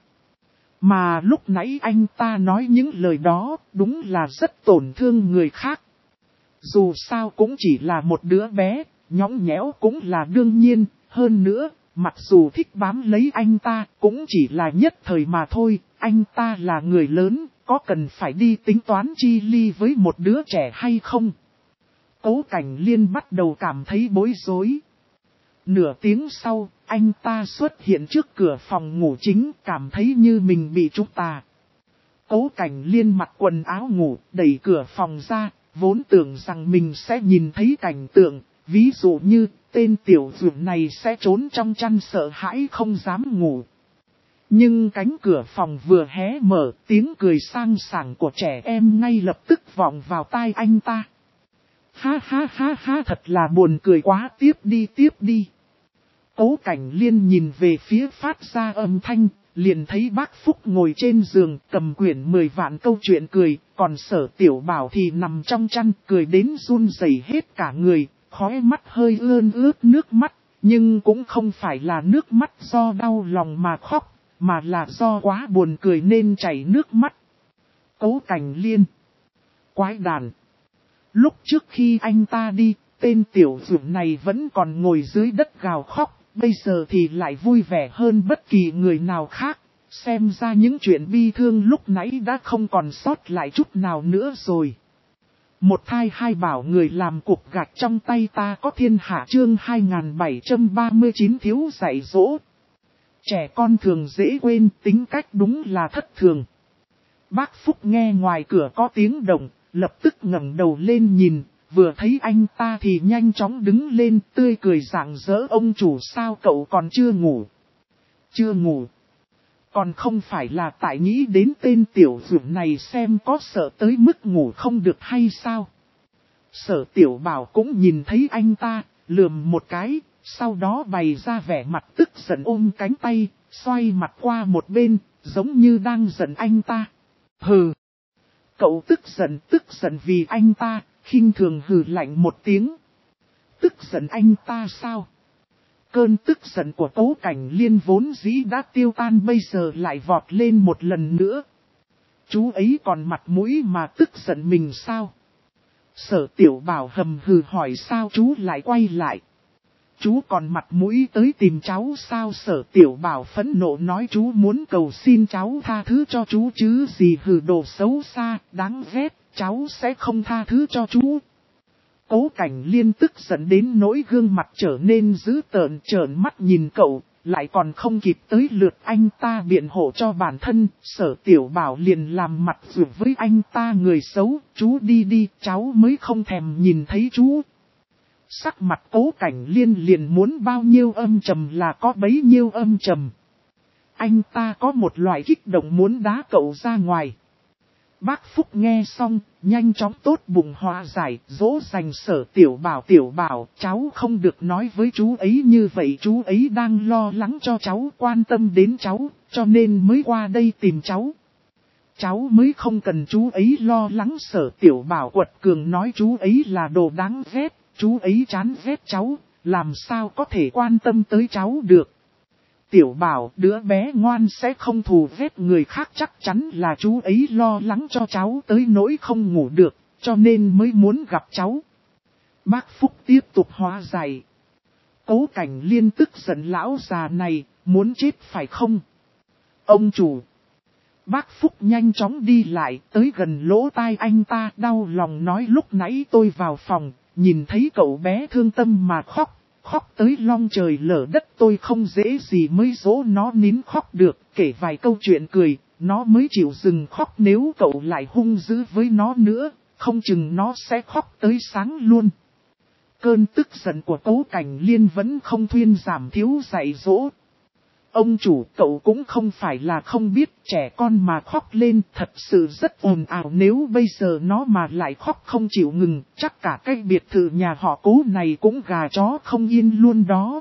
[SPEAKER 1] Mà lúc nãy anh ta nói những lời đó, đúng là rất tổn thương người khác. Dù sao cũng chỉ là một đứa bé, nhõng nhẽo cũng là đương nhiên. Hơn nữa, mặc dù thích bám lấy anh ta, cũng chỉ là nhất thời mà thôi. Anh ta là người lớn, có cần phải đi tính toán chi ly với một đứa trẻ hay không? Cố Cảnh Liên bắt đầu cảm thấy bối rối. Nửa tiếng sau, anh ta xuất hiện trước cửa phòng ngủ chính, cảm thấy như mình bị trúng tà. Cố Cảnh Liên mặc quần áo ngủ, đẩy cửa phòng ra, vốn tưởng rằng mình sẽ nhìn thấy cảnh tượng, Ví dụ như, tên tiểu dược này sẽ trốn trong chăn sợ hãi không dám ngủ. Nhưng cánh cửa phòng vừa hé mở, tiếng cười sang sảng của trẻ em ngay lập tức vọng vào tai anh ta. Ha ha ha ha, thật là buồn cười quá, tiếp đi. Cố Cảnh Liên nhìn về phía phát ra âm thanh, liền thấy bác Phúc ngồi trên giường cầm quyển 10 vạn câu chuyện cười, còn Sở Tiểu Bảo thì nằm trong chăn cười đến run rẩy hết cả người, khóe mắt hơi ươn ướt nước mắt, nhưng cũng không phải là nước mắt do đau lòng mà khóc, mà là do quá buồn cười nên chảy nước mắt. Cố Cảnh Liên. Quái đàn. Lúc trước khi anh ta đi, tên tiểu dược này vẫn còn ngồi dưới đất gào khóc, bây giờ thì lại vui vẻ hơn bất kỳ người nào khác. Xem ra những chuyện bi thương lúc nãy đã không còn sót lại chút nào nữa rồi. Một thai hai bảo người làm cục gạch trong tay ta có thiên hạ chương 2739 thiếu dạy dỗ. Trẻ con thường dễ quên, tính cách đúng là thất thường. Bác Phúc nghe ngoài cửa có tiếng động, lập tức ngẩng đầu lên nhìn, vừa thấy anh ta thì nhanh chóng đứng lên tươi cười rạng rỡ. Ông chủ sao cậu còn chưa ngủ? Chưa ngủ. Còn không phải là tại nghĩ đến tên tiểu dược này xem có sợ tới mức ngủ không được hay sao? Sở Tiểu Bảo cũng nhìn thấy anh ta, lườm một cái, sau đó bày ra vẻ mặt tức giận ôm cánh tay, xoay mặt qua một bên, giống như đang giận anh ta. Hừ! Cậu tức giận vì anh ta, khinh thường hừ lạnh một tiếng. Tức giận anh ta sao? Cơn tức giận của Cố Cảnh Liên vốn dĩ đã tiêu tan bây giờ lại vọt lên một lần nữa. Chú ấy còn mặt mũi mà tức giận mình sao? Sở Tiểu Bảo hầm hừ hỏi sao chú lại quay lại? Chú còn mặt mũi tới tìm cháu sao? Sở Tiểu Bảo phẫn nộ nói chú muốn cầu xin cháu tha thứ cho chú chứ gì, hừ đồ xấu xa, đáng ghét, cháu sẽ không tha thứ cho chú. Cố Cảnh Liên tức giận đến nỗi gương mặt trở nên dữ tợn, trợn mắt nhìn cậu, lại còn không kịp tới lượt anh ta biện hộ cho bản thân. Sở Tiểu Bảo liền làm mặt rủ với anh ta, người xấu, chú đi, cháu mới không thèm nhìn thấy chú. Sắc mặt Cố Cảnh Liên liền muốn bao nhiêu âm trầm là có bấy nhiêu âm trầm. Anh ta có một loại kích động muốn đá cậu ra ngoài. Bác Phúc nghe xong, nhanh chóng tốt bụng hòa giải, dỗ dành Sở Tiểu Bảo, cháu không được nói với chú ấy như vậy, chú ấy đang lo lắng cho cháu, quan tâm đến cháu, cho nên mới qua đây tìm cháu. Cháu mới không cần chú ấy lo lắng. Sở Tiểu Bảo quật cường nói chú ấy là đồ đáng ghét, chú ấy chán ghét cháu, làm sao có thể quan tâm tới cháu được. Tiểu Bảo, đứa bé ngoan sẽ không thù ghét người khác, chắc chắn là chú ấy lo lắng cho cháu tới nỗi không ngủ được, cho nên mới muốn gặp cháu. Bác Phúc tiếp tục hóa giải. Cố Cảnh Liên tức giận, lão già này, muốn chết phải không? Ông chủ. Bác Phúc nhanh chóng đi lại, tới gần lỗ tai anh ta, đau lòng nói lúc nãy tôi vào phòng, nhìn thấy cậu bé thương tâm mà khóc. Khóc tới long trời lở đất, tôi không dễ gì mới dỗ nó nín khóc được, kể vài câu chuyện cười, nó mới chịu dừng khóc. Nếu cậu lại hung dữ với nó nữa, không chừng nó sẽ khóc tới sáng luôn. Cơn tức giận của Cố Cảnh Liên vẫn không thuyên giảm, thiếu dạy dỗ. Ông chủ, cậu cũng không phải là không biết, trẻ con mà khóc lên thật sự rất ồn ào, nếu bây giờ nó mà lại khóc không chịu ngừng, chắc cả cái biệt thự nhà họ Cố này cũng gà chó không yên luôn đó.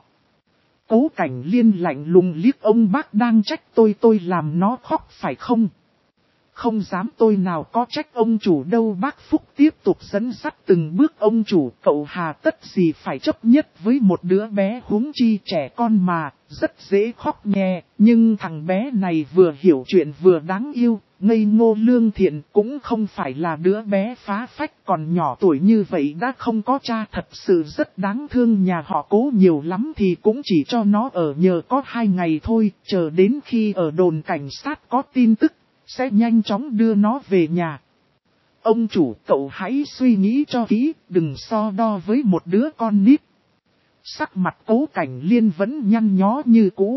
[SPEAKER 1] Cố Cảnh Liên lạnh lùng liếc ông bác đang trách tôi làm nó khóc phải không? Không dám, tôi nào có trách ông chủ đâu. Bác Phúc tiếp tục dẫn dắt từng bước, ông chủ, cậu hà tất gì phải chấp nhất với một đứa bé, huống chi trẻ con mà, rất dễ khóc nhè. Nhưng thằng bé này vừa hiểu chuyện vừa đáng yêu, ngây ngô lương thiện, cũng không phải là đứa bé phá phách, còn nhỏ tuổi như vậy đã không có cha, thật sự rất đáng thương. Nhà họ Cố nhiều lắm thì cũng chỉ cho nó ở nhờ có 2 ngày thôi, chờ đến khi ở đồn cảnh sát có tin tức, sẽ nhanh chóng đưa nó về nhà. Ông chủ, cậu hãy suy nghĩ cho kỹ, đừng so đo với một đứa con nít. Sắc mặt Cố Cảnh Liên vẫn nhăn nhó như cũ.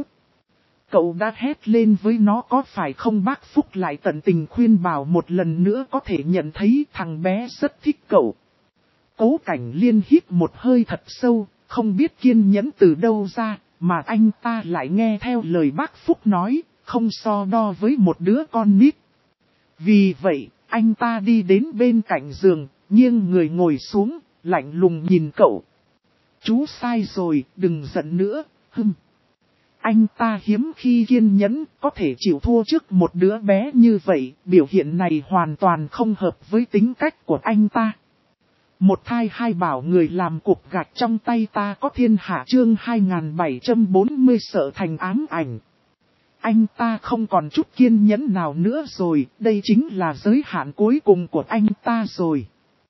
[SPEAKER 1] Cậu đã hét lên với nó có phải không? Bác Phúc lại tận tình khuyên bảo một lần nữa, có thể nhận thấy thằng bé rất thích cậu. Cố Cảnh Liên hít một hơi thật sâu, không biết kiên nhẫn từ đâu ra, mà anh ta lại nghe theo lời bác Phúc nói, không so đo với một đứa con nít. Vì vậy, anh ta đi đến bên cạnh giường, nghiêng người ngồi xuống, lạnh lùng nhìn cậu. Chú sai rồi, đừng giận nữa, Anh ta hiếm khi kiên nhẫn, có thể chịu thua trước một đứa bé như vậy, biểu hiện này hoàn toàn không hợp với tính cách của anh ta. Một thai hai bảo người làm cục gạch trong tay ta có thiên hạ chương 2740 sợ thành ám ảnh. Anh ta không còn chút kiên nhẫn nào nữa rồi, đây chính là giới hạn cuối cùng của anh ta rồi.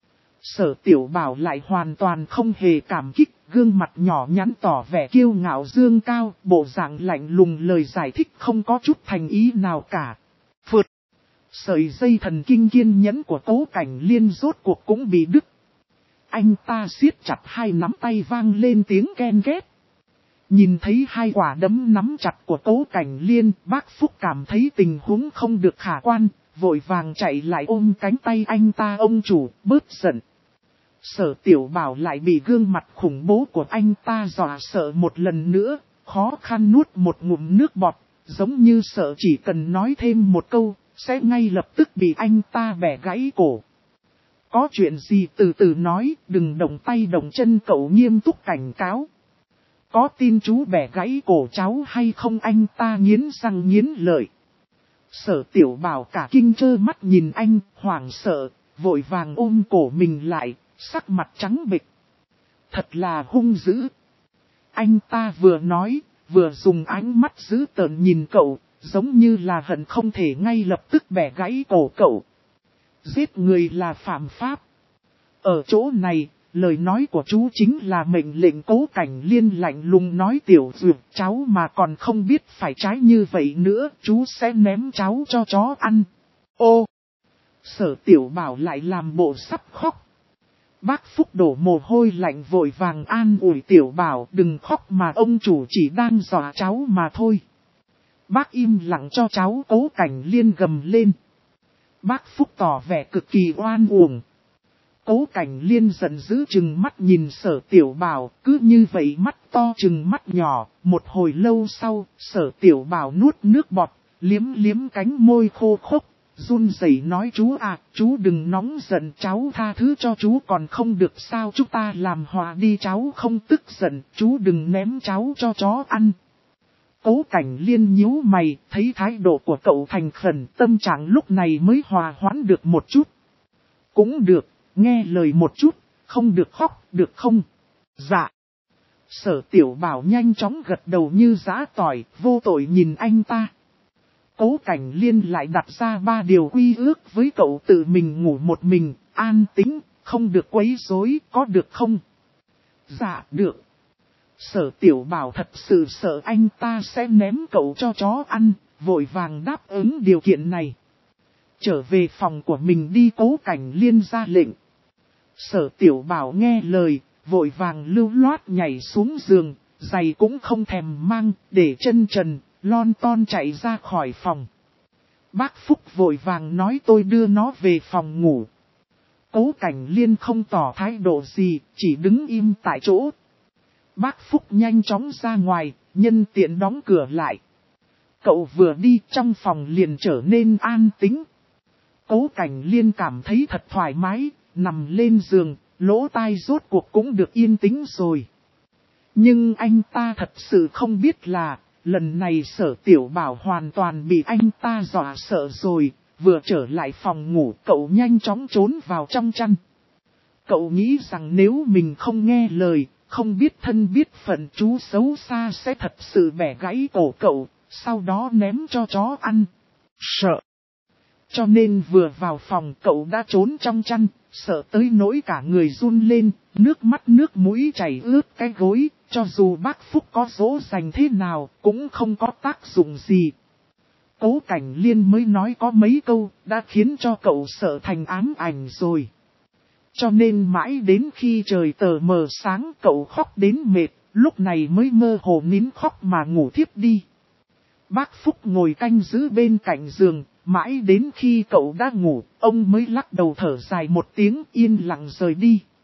[SPEAKER 1] Sở Tiểu Bảo lại hoàn toàn không hề cảm kích, gương mặt nhỏ nhắn tỏ vẻ kiêu ngạo dương cao, bộ dạng lạnh lùng lời giải thích không có chút thành ý nào cả. Phượt! Sợi dây thần kinh kiên nhẫn của Cố Cảnh Liên rốt cuộc cũng bị đứt. Anh ta siết chặt hai nắm tay vang lên tiếng ken két. Nhìn thấy hai quả đấm nắm chặt của Cố Cảnh Liên, bác Phúc cảm thấy tình huống không được khả quan, vội vàng chạy lại ôm cánh tay anh ta ông chủ, bớt giận. Sở Tiểu Bảo lại bị gương mặt khủng bố của anh ta dọa sợ một lần nữa, khó khăn nuốt một ngụm nước bọt, giống như sợ chỉ cần nói thêm một câu, sẽ ngay lập tức bị anh ta bẻ gãy cổ. Có chuyện gì từ từ nói, đừng động tay động chân, cậu nghiêm túc cảnh cáo. Có tin chú bẻ gãy cổ cháu hay không? Anh ta nghiến răng nghiến lợi. Sở Tiểu Bảo cả kinh trơ mắt nhìn anh, hoảng sợ, vội vàng ôm cổ mình lại, sắc mặt trắng bệch. Thật là hung dữ. Anh ta vừa nói, vừa dùng ánh mắt dữ tợn nhìn cậu, giống như là hận không thể ngay lập tức bẻ gãy cổ cậu. Giết người là phạm pháp. Ở chỗ này, lời nói của chú chính là mệnh lệnh. Cố Cảnh Liên lạnh lùng nói. Tiểu Dược, cháu mà còn không biết phải trái như vậy nữa, chú sẽ ném cháu cho chó ăn. Ô! Sở Tiểu Bảo lại làm bộ sắp khóc. Bác Phúc đổ mồ hôi lạnh vội vàng an ủi Tiểu Bảo, đừng khóc mà ông chủ chỉ đang dọa cháu mà thôi. Bác im lặng cho cháu. Cố Cảnh Liên gầm lên. Bác Phúc tỏ vẻ cực kỳ oan uổng. Cố Cảnh Liên giận dữ chừng mắt nhìn Sở Tiểu Bảo, cứ như vậy mắt to chừng mắt nhỏ. Một hồi lâu sau, Sở Tiểu Bảo nuốt nước bọt, liếm liếm cánh môi khô khốc, run rẩy nói chú à, chú đừng nóng giận, cháu tha thứ cho chú còn không được sao, chúng ta làm hòa đi, cháu không tức giận, chú đừng ném cháu cho chó ăn. Cố Cảnh Liên nhíu mày, thấy thái độ của cậu thành khẩn, tâm trạng lúc này mới hòa hoãn được một chút. Cũng được, nghe lời một chút, không được khóc, được không? Dạ. Sở Tiểu Bảo nhanh chóng gật đầu như giã tỏi, vô tội nhìn anh ta. Cố Cảnh Liên lại đặt ra 3 điều quy ước với cậu: tự mình ngủ một mình, an tĩnh, không được quấy rối, có được không? Dạ, được. Sở Tiểu Bảo thật sự sợ anh ta sẽ ném cậu cho chó ăn, vội vàng đáp ứng điều kiện này. Trở về phòng của mình đi. Cố Cảnh Liên ra lệnh. Sở Tiểu Bảo nghe lời, vội vàng lưu loát nhảy xuống giường, giày cũng không thèm mang, để chân trần, lon ton chạy ra khỏi phòng. Bác Phúc vội vàng nói tôi đưa nó về phòng ngủ. Cố Cảnh Liên không tỏ thái độ gì, chỉ đứng im tại chỗ. Bác Phúc nhanh chóng ra ngoài, nhân tiện đóng cửa lại. Cậu vừa đi, trong phòng liền trở nên an tĩnh. Cố Cảnh Liên cảm thấy thật thoải mái, nằm lên giường, lỗ tai rốt cuộc cũng được yên tĩnh rồi. Nhưng anh ta thật sự không biết là, lần này Sở Tiểu Bảo hoàn toàn bị anh ta dọa sợ rồi. Vừa trở lại phòng ngủ, cậu nhanh chóng trốn vào trong chăn. Cậu nghĩ rằng nếu mình không nghe lời, không biết thân biết phận, chú xấu xa sẽ thật sự bẻ gãy cổ cậu, sau đó ném cho chó ăn. Sợ. Cho nên vừa vào phòng cậu đã trốn trong chăn, sợ tới nỗi cả người run lên, nước mắt nước mũi chảy ướt cái gối, cho dù bác Phúc có dỗ dành thế nào cũng không có tác dụng gì. Cố Cảnh Liên mới nói có mấy câu, đã khiến cho cậu sợ thành ám ảnh rồi. Cho nên mãi đến khi trời tờ mờ sáng cậu khóc đến mệt, lúc này mới mơ hồ nín khóc mà ngủ thiếp đi. Bác Phúc ngồi canh giữ bên cạnh giường, mãi đến khi cậu đã ngủ, ông mới lắc đầu thở dài một tiếng yên lặng rời đi.